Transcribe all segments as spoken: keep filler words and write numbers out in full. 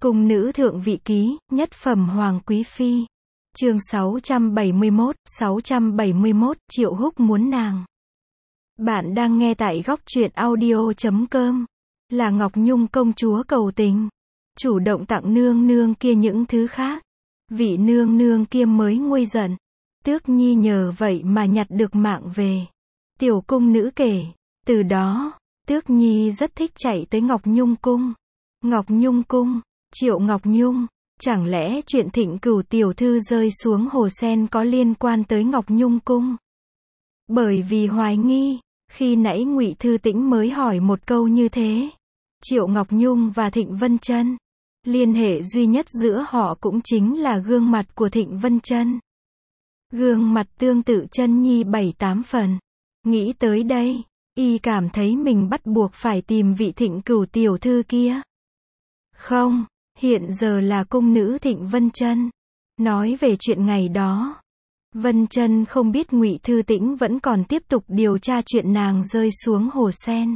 Cung nữ thượng vị ký, nhất phẩm hoàng quý phi. Chương sáu trăm bảy mươi mốt, sáu trăm bảy mươi mốt, Triệu Húc muốn nàng. Bạn đang nghe tại góc truyện audio chấm com. Là Ngọc Nhung công chúa cầu tình, chủ động tặng nương nương kia những thứ khác. Vị nương nương kia mới nguôi giận. Tước Nhi nhờ vậy mà nhặt được mạng về. Tiểu cung nữ kể, từ đó, Tước Nhi rất thích chạy tới Ngọc Nhung cung. Ngọc Nhung cung, Triệu Ngọc Nhung, chẳng lẽ chuyện Thịnh Cửu tiểu thư rơi xuống hồ sen có liên quan tới Ngọc Nhung cung? Bởi vì hoài nghi, khi nãy Ngụy Thư Tĩnh mới hỏi một câu như thế. Triệu Ngọc Nhung và Thịnh Vân Chân, liên hệ duy nhất giữa họ cũng chính là gương mặt của Thịnh Vân Chân. Gương mặt tương tự Chân Nhi bảy tám phần. Nghĩ tới đây, y cảm thấy mình bắt buộc phải tìm vị Thịnh Cửu tiểu thư kia. Không, hiện giờ là cung nữ Thịnh Vân Chân. Nói về chuyện ngày đó, Vân Chân không biết Ngụy Thư Tĩnh vẫn còn tiếp tục điều tra chuyện nàng rơi xuống hồ sen.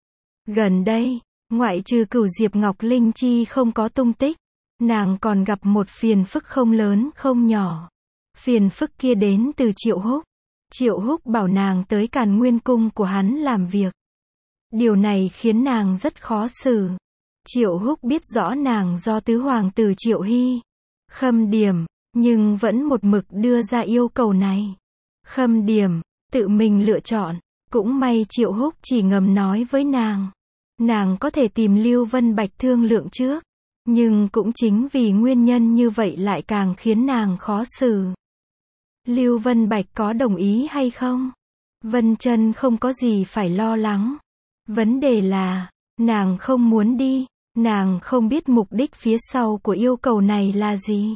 Gần đây, ngoại trừ Cửu Diệp Ngọc Linh Chi không có tung tích, nàng còn gặp một phiền phức không lớn không nhỏ. Phiền phức kia đến từ Triệu Húc. Triệu Húc bảo nàng tới Càn Nguyên cung của hắn làm việc. Điều này khiến nàng rất khó xử. Triệu Húc biết rõ nàng do tứ hoàng tử Triệu Hy Khâm Điểm, nhưng vẫn một mực đưa ra yêu cầu này. Khâm Điểm tự mình lựa chọn, cũng may Triệu Húc chỉ ngầm nói với nàng. Nàng có thể tìm Lưu Vân Bạch thương lượng trước, nhưng cũng chính vì nguyên nhân như vậy lại càng khiến nàng khó xử. Lưu Vân Bạch có đồng ý hay không? Vân Chân không có gì phải lo lắng. Vấn đề là, nàng không muốn đi, nàng không biết mục đích phía sau của yêu cầu này là gì.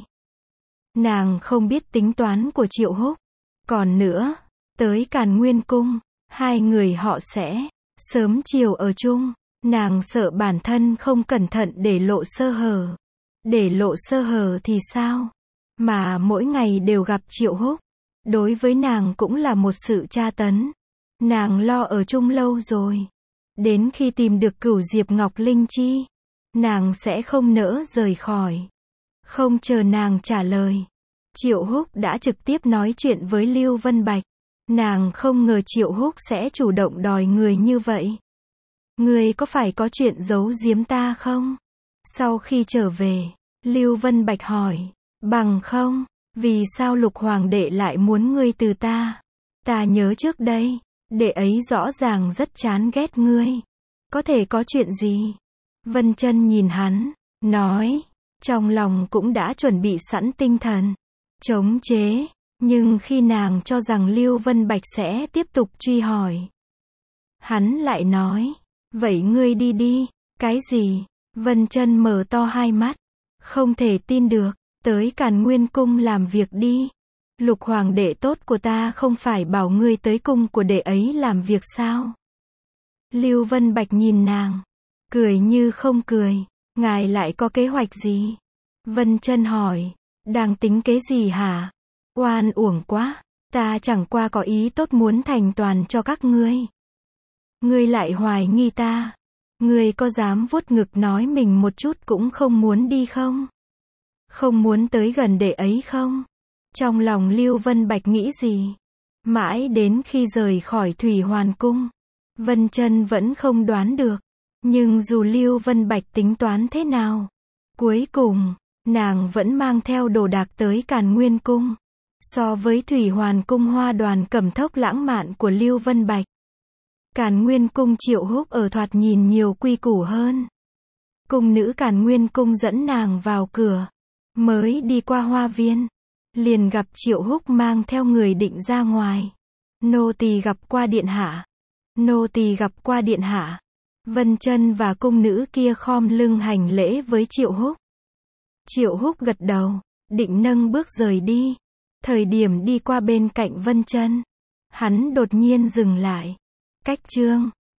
Nàng không biết tính toán của Triệu Húc. Còn nữa, tới Càn Nguyên cung, hai người họ sẽ sớm chiều ở chung. Nàng sợ bản thân không cẩn thận để lộ sơ hở. Để lộ sơ hở thì sao? Mà mỗi ngày đều gặp Triệu Húc, đối với nàng cũng là một sự tra tấn. Nàng lo ở chung lâu rồi. Đến khi tìm được Cửu Diệp Ngọc Linh Chi, nàng sẽ không nỡ rời khỏi. Không chờ nàng trả lời, Triệu Húc đã trực tiếp nói chuyện với Lưu Vân Bạch. Nàng không ngờ Triệu Húc sẽ chủ động đòi người như vậy. Ngươi có phải có chuyện giấu giếm ta không? Sau khi trở về, Lưu Vân Bạch hỏi, bằng không, vì sao Lục Hoàng đệ lại muốn ngươi từ ta? Ta nhớ trước đây, đệ ấy rõ ràng rất chán ghét ngươi. Có thể có chuyện gì? Vân Chân nhìn hắn, nói, trong lòng cũng đã chuẩn bị sẵn tinh thần, chống chế, nhưng khi nàng cho rằng Lưu Vân Bạch sẽ tiếp tục truy hỏi, hắn lại nói, vậy ngươi đi đi. Cái gì? Vân Chân mở to hai mắt, không thể tin được. Tới Càn Nguyên cung làm việc đi. Lục Hoàng đệ tốt của ta không phải bảo ngươi tới cung của đệ ấy làm việc sao? Lưu Vân Bạch nhìn nàng, cười như không cười. Ngài lại có kế hoạch gì? Vân Chân hỏi, đang tính kế gì hả? Oan uổng quá, ta chẳng qua có ý tốt muốn thành toàn cho các ngươi. Ngươi lại hoài nghi ta. Ngươi có dám vuốt ngực nói mình một chút cũng không muốn đi không? Không muốn tới gần đệ ấy không? Trong lòng Lưu Vân Bạch nghĩ gì? Mãi đến khi rời khỏi Thủy Hoàn cung, Vân Chân vẫn không đoán được. Nhưng dù Lưu Vân Bạch tính toán thế nào, cuối cùng, nàng vẫn mang theo đồ đạc tới Càn Nguyên cung. So với Thủy Hoàn cung hoa đoàn cẩm thốc lãng mạn của Lưu Vân Bạch, Càn Nguyên cung Triệu Húc ở thoạt nhìn nhiều quy củ hơn. Cung nữ Càn Nguyên cung dẫn nàng vào cửa. Mới đi qua hoa viên, liền gặp Triệu Húc mang theo người định ra ngoài. Nô tỳ gặp qua điện hạ. Nô tỳ gặp qua điện hạ. Vân Chân và cung nữ kia khom lưng hành lễ với Triệu Húc. Triệu Húc gật đầu, định nâng bước rời đi. Thời điểm đi qua bên cạnh Vân Chân, hắn đột nhiên dừng lại. Cách chương